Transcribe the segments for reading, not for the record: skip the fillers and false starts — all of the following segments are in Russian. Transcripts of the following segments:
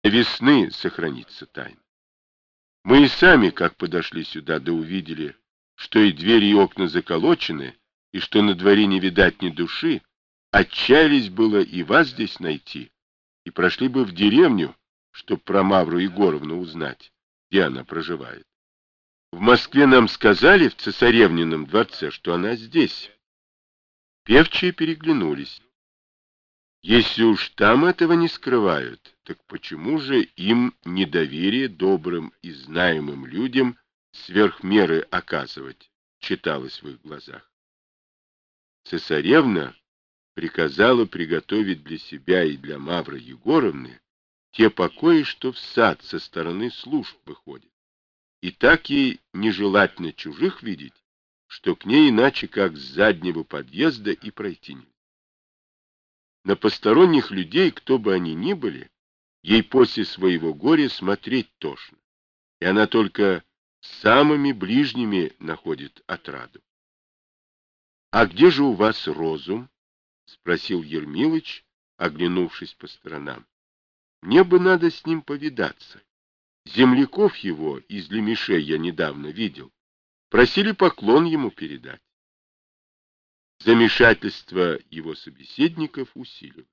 до весны сохранится тайна. Мы и сами, как подошли сюда, да увидели, что и двери, и окна заколочены, и что на дворе не видать ни души, отчаялись было и вас здесь найти, и прошли бы в деревню, чтоб про Мавру Егоровну узнать, где она проживает. В Москве нам сказали в Цесаревнином дворце, что она здесь. Певчие переглянулись. Если уж там этого не скрывают, так почему же им недоверие добрым и знаемым людям сверх меры оказывать, читалось в их глазах. Цесаревна приказала приготовить для себя и для Мавры Егоровны те покои, что в сад со стороны служб выходят. И так ей нежелательно чужих видеть, что к ней иначе как с заднего подъезда и пройти нельзя. На посторонних людей, кто бы они ни были, ей после своего горя смотреть тошно, и она только с самыми ближними находит отраду. — А где же у вас розум? — спросил Ермилыч, оглянувшись по сторонам. — Мне бы надо с ним повидаться. Земляков его из Лемешей я недавно видел. Просили поклон ему передать. Замешательство его собеседников усилилось.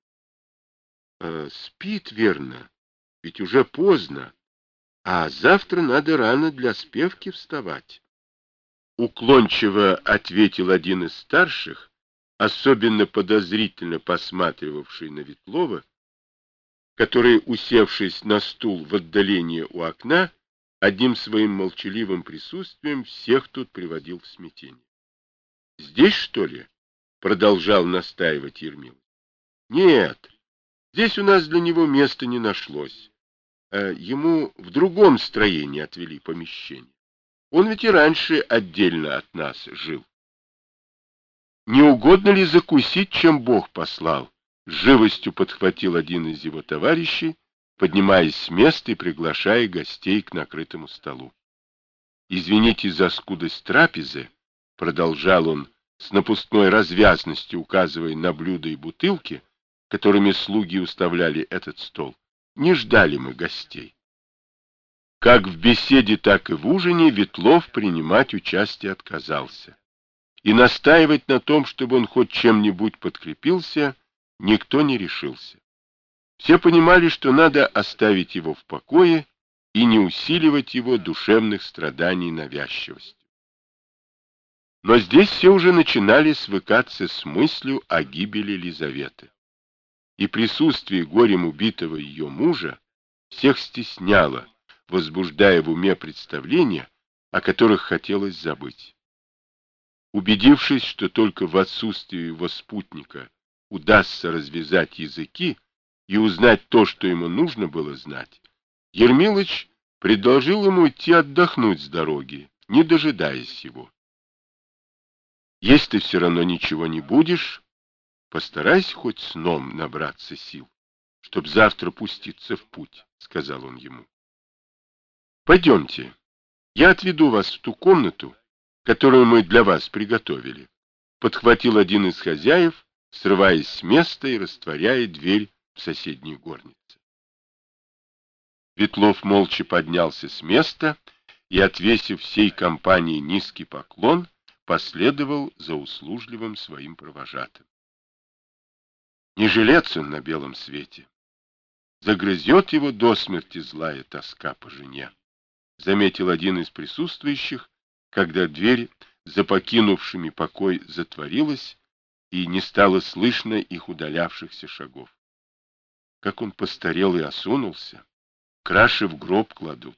Спит, верно, ведь уже поздно, а завтра надо рано для спевки вставать. Уклончиво ответил один из старших, особенно подозрительно посматривавший на Ветлова, который, усевшись на стул в отдалении у окна, одним своим молчаливым присутствием всех тут приводил в смятение. — Здесь, что ли? — продолжал настаивать Ермил. — Нет, здесь у нас для него места не нашлось. Ему в другом строении отвели помещение. Он ведь и раньше отдельно от нас жил. — Не угодно ли закусить, чем Бог послал? — с живостью подхватил один из его товарищей, поднимаясь с места и приглашая гостей к накрытому столу. — Извините за скудость трапезы, — продолжал он, с напускной развязностью указывая на блюда и бутылки, которыми слуги уставляли этот стол. Не ждали мы гостей. Как в беседе, так и в ужине Ветлов принимать участие отказался. И настаивать на том, чтобы он хоть чем-нибудь подкрепился, никто не решился. Все понимали, что надо оставить его в покое и не усиливать его душевных страданий навязчивостью. Но здесь все уже начинали свыкаться с мыслью о гибели Лизаветы. И присутствие горем убитого ее мужа всех стесняло, возбуждая в уме представления, о которых хотелось забыть. Убедившись, что только в отсутствии его спутника удастся развязать языки и узнать то, что ему нужно было знать, Ермилыч предложил ему идти отдохнуть с дороги, не дожидаясь его. Если ты все равно ничего не будешь, постарайся хоть сном набраться сил, чтоб завтра пуститься в путь, — сказал он ему. — Пойдемте, я отведу вас в ту комнату, которую мы для вас приготовили, — подхватил один из хозяев, срываясь с места и растворяя дверь в соседней горнице. Ветлов молча поднялся с места и, отвесив всей компании низкий поклон, последовал за услужливым своим провожатым. Не жилец он на белом свете. Загрызет его до смерти злая тоска по жене, — заметил один из присутствующих, когда дверь за покинувшими покой затворилась и не стало слышно их удалявшихся шагов. Как он постарел и осунулся, краши в гроб кладут.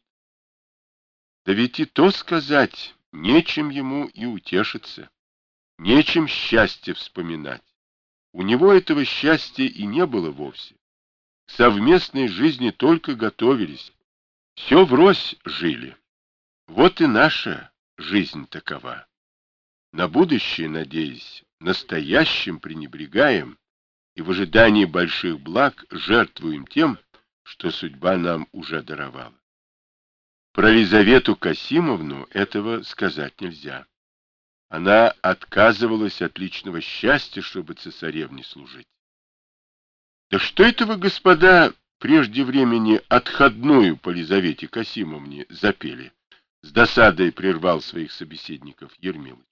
Да ведь и то сказать, нечем ему и утешиться, нечем счастье вспоминать. У него этого счастья и не было вовсе. К совместной жизни только готовились, все врозь жили. Вот и наша жизнь такова. На будущее, надеясь, настоящим пренебрегаем и в ожидании больших благ жертвуем тем, что судьба нам уже даровала. Про Лизавету Касимовну этого сказать нельзя. Она отказывалась от личного счастья, чтобы цесаревне служить. — Да что это вы, господа, прежде времени отходную по Лизавете Касимовне запели. С досадой прервал своих собеседников Ермилыч.